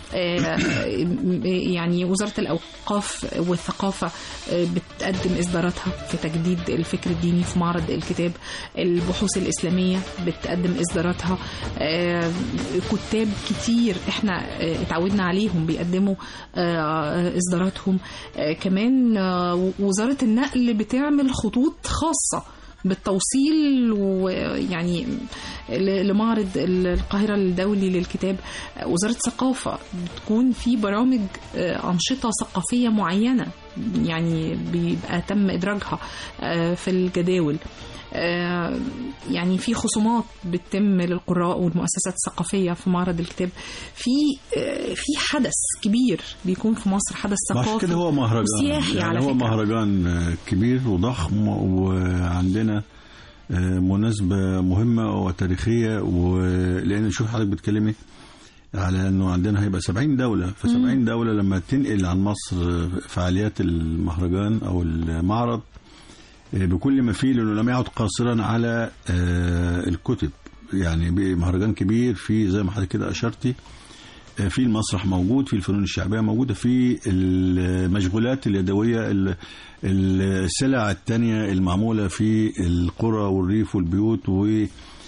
يعني وزارة الأوقاف والثقافة بتقدم إصداراتها في تجديد الفكر الديني في معرض الكتاب. البحوث الإسلامية بتقدم إصداراتها. كتاب كتير احنا اتعودنا عليهم بيقدموا إصداراتهم. كمان وزارة النقل بتعمل خطوط خاصة بالتوصيل ويعني لمعرض القاهرة الدولي للكتاب. وزارة الثقافة بتكون في برامج أنشطة ثقافية معينة يعني بيبقى تم إدراجها في الجداول. يعني في خصومات بتتم للقراء والمؤسسات الثقافية في معرض الكتاب. في في حدث كبير بيكون في مصر، حدث ثقافي كده هو مهرجان سياحي يعني على هو فكرة. مهرجان كبير وضخم، وعندنا مناسبة مهمة وتاريخية. ولأن شوف حضرتك بتكلمي على أنه عندنا هيبقى سبعين دولة، فسبعين دولة لما تنقل عن مصر فعاليات المهرجان أو المعرض بكل ما فيه، لأنه لم يعد قاصرا على الكتب، يعني مهرجان كبير في زي ما حضرتك كده أشرتي، في المسرح موجود، في الفنون الشعبية موجودة، في المشغولات اليدوية، السلع التانية المعمولة في القرى والريف والبيوت، وحتى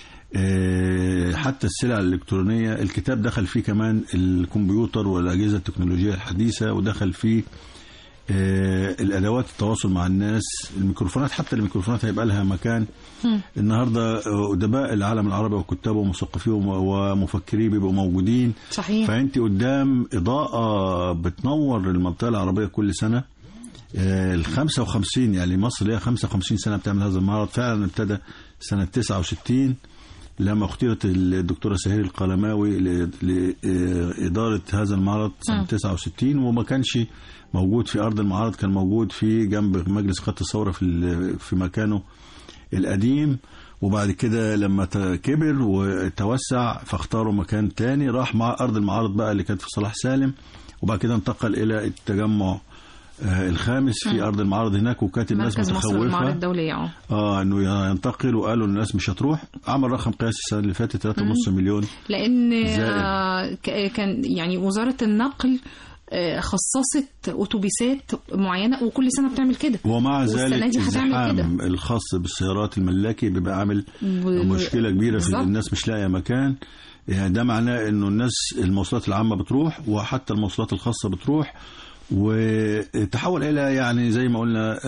السلع الإلكترونية. الكتاب دخل فيه كمان الكمبيوتر والأجهزة التكنولوجية الحديثة، ودخل فيه الأدوات التواصل مع الناس، الميكروفونات. حتى الميكروفونات هيبقى لها مكان. م. النهاردة أدباء العالم العربي وكتابه ومثقفيه ومفكريه بيبقوا موجودين. صحيح. فأنت قدام إضاءة بتنور المنطقة العربية كل سنة. ال خمسة وخمسين يعني مصر ليها خمسة وخمسين سنة بتعمل هذا المعرض. فعلا ابتدى سنة تسعة وستين لما اختيرت الدكتورة سهير القلماوي لإدارة هذا المعرض سنة م. تسعة وستين، وما كانش موجود في أرض المعرض، كان موجود في جنب مجلس قادة الثورة في في مكانه القديم. وبعد كده لما كبر وتوسع فاختاروا مكان تاني، راح مع أرض المعرض بقى اللي كانت في صلاح سالم، وبعد كده انتقل إلى التجمع الخامس في م. أرض المعرض هناك. وكانت الناس متخوفة اه انه ينتقل، وقالوا الناس مش هتروح. عمل رقم قياسي السنة اللي فاتت ثلاثة ونص مليون، لأن آه كان يعني وزارة النقل خصصت أتوبيسات معينة، وكل سنة بتعمل كده. ومع ذلك الزحام الخاص بالسيارات الملاكي بيبقى عامل و... مشكلة كبيرة بالزبط. في الناس مش لاقية مكان. يعني ده معناه انه الناس المواصلات العامة بتروح، وحتى المواصلات الخاصة بتروح، وتحول الى يعني زي ما قلنا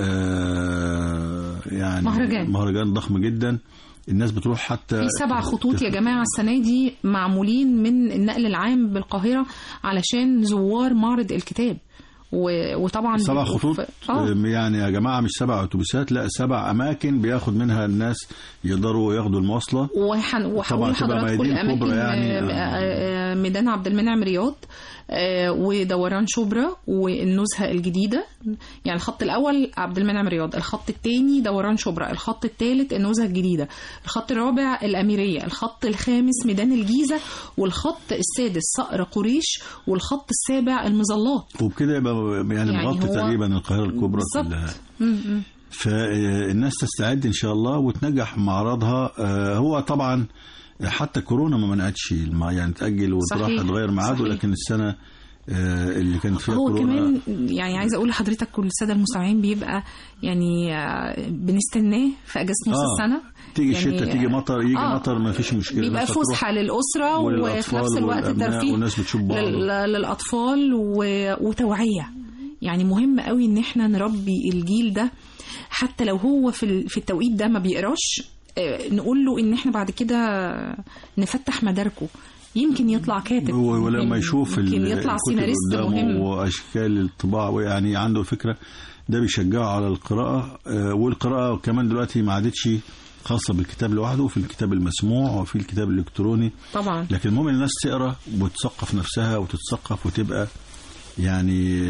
يعني مهرجان مهرجان ضخم جدا. الناس بتروح حتى في سبع خطوط يا جماعة السنة دي معمولين من النقل العام بالقاهرة علشان زوار معرض الكتاب. وطبعا سبع خطوط آه. يعني يا جماعة مش سبع أتوبيسات، لا سبع أماكن بياخد منها الناس يقدروا ياخدوا المواصلة. وحول حضراتكم الأماكن يعني ميدان عبد المنعم رياض، ودوران شبرا، والنزهة الجديدة. يعني الخط الأول عبد المنعم رياض، الخط الثاني دوران شبرا، الخط الثالث النزهة الجديدة، الخط الرابع الأميرية، الخط الخامس ميدان الجيزة، والخط السادس صقر قريش، والخط السابع المظلات. وبكده يبقى يعني مغطي يعني تقريبا القاهرة الكبرى كلها. فالناس تستعد إن شاء الله وتنجح معرضها. هو طبعا حتى كورونا ما منعتش يعني تأجل وتراح تغير ميعاده، لكن السنة اللي كانت فيها هو كورونا كمان يعني عايزة أقول لحضرتك كل السادة المستمعين بيبقى يعني بنستناه في أجازة نص آه السنة. تيجي يعني الشتاء تيجي مطر يجي آه مطر ما فيش مشكلة، بيبقى فسحة للأسرة وفي نفس الوقت ترفيه للأطفال وتوعية. يعني مهم قوي إن احنا نربي الجيل ده، حتى لو هو في في التوقيت ده ما بيقراش، نقول له ان احنا بعد كده نفتح مداركه، يمكن يطلع كاتب، ولما يشوف يمكن يطلع سيناريست مهم واشكال الطباعه، ويعني عنده فكره، ده بيشجعه على القراءه. والقراءه كمان دلوقتي ما عادتش خاصة بالكتاب لوحده، وفي الكتاب المسموع وفي الكتاب الإلكتروني طبعا. لكن المهم الناس تقرأ وتثقف نفسها وتتثقف وتبقى يعني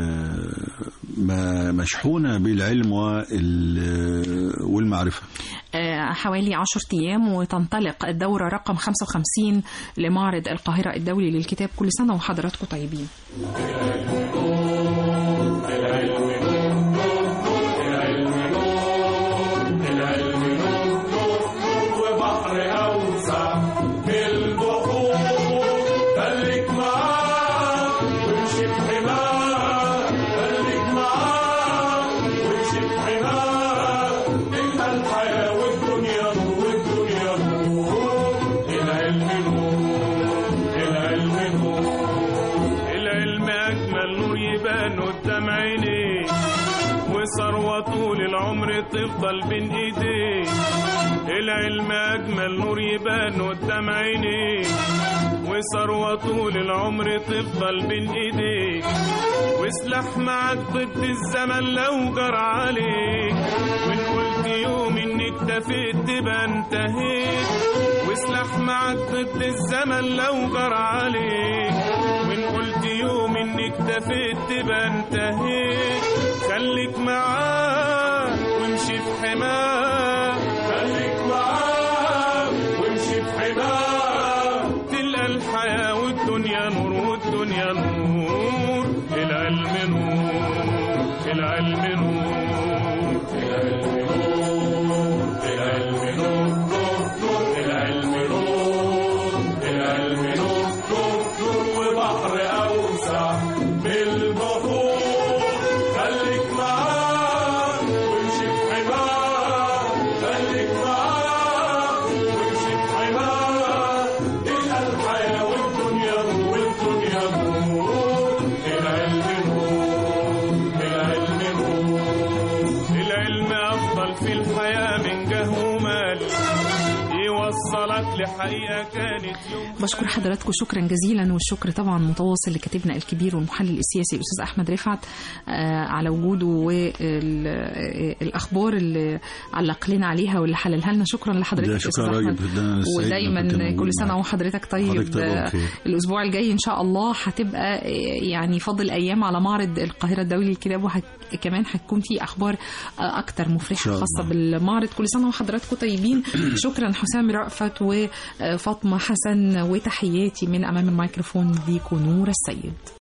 مشحونة بالعلم والمعرفة. حوالي عشرة أيام وتنطلق الدورة رقم خمسة وخمسين لمعرض القاهرة الدولي للكتاب. كل سنة وحضراتكم طيبين. طول العمر تفضل بين ايديك، العلم اجمل نور يبان قدام عينيك، وثروة طول العمر تفضل بين ايديك، وسلاح معاك ضد الزمن لو جرى عليك، وان قلت يوم انك اكتفيت تبقى انتهيت، وسلاح معاك ضد الزمن لو جرى عليك، وان قلت يوم انك اكتفيت تبقى انتهيت، خليك معاه وامشي في حماه، خليك معاه وامشي في حماه، تلقى الحياة والدنيا نور والدنيا نور، العلم نور العلم نور العلم نور العلم نور العلم نور العلم نور وبحر أوسع بالبحور، خليك معاه وامشي في حماه، خليك معاه وامشي في حماه، تلقى الحياة والدنيا والدنيا نور، العلم نور العلم نور، العلم أفضل في الحياة من جاه ومال، يوصلك لحقيقة كانت يوم. بشكر حضراتكم شكرا جزيلا، والشكر طبعا متواصل لكاتبنا الكبير والمحلل السياسي الأستاذ أحمد رفعت على وجوده والأخبار اللي علق لنا عليها واللي حللها لنا. شكرا لحضرتك أستاذ أحمد، ودايما كل سنة وحضرتك طيب. الأسبوع الجاي إن شاء الله هتبقى يعني فاضل أيام على معرض القاهرة الدولي للكتاب، وكمان هتكون في أخبار أكتر مفرحة خاصة بالمعرض. كل سنة وحضراتكم طيبين. شكرا حسام رأفت وفاطمة حسن، وتحياتي من أمام الميكروفون ليكم نور السيد.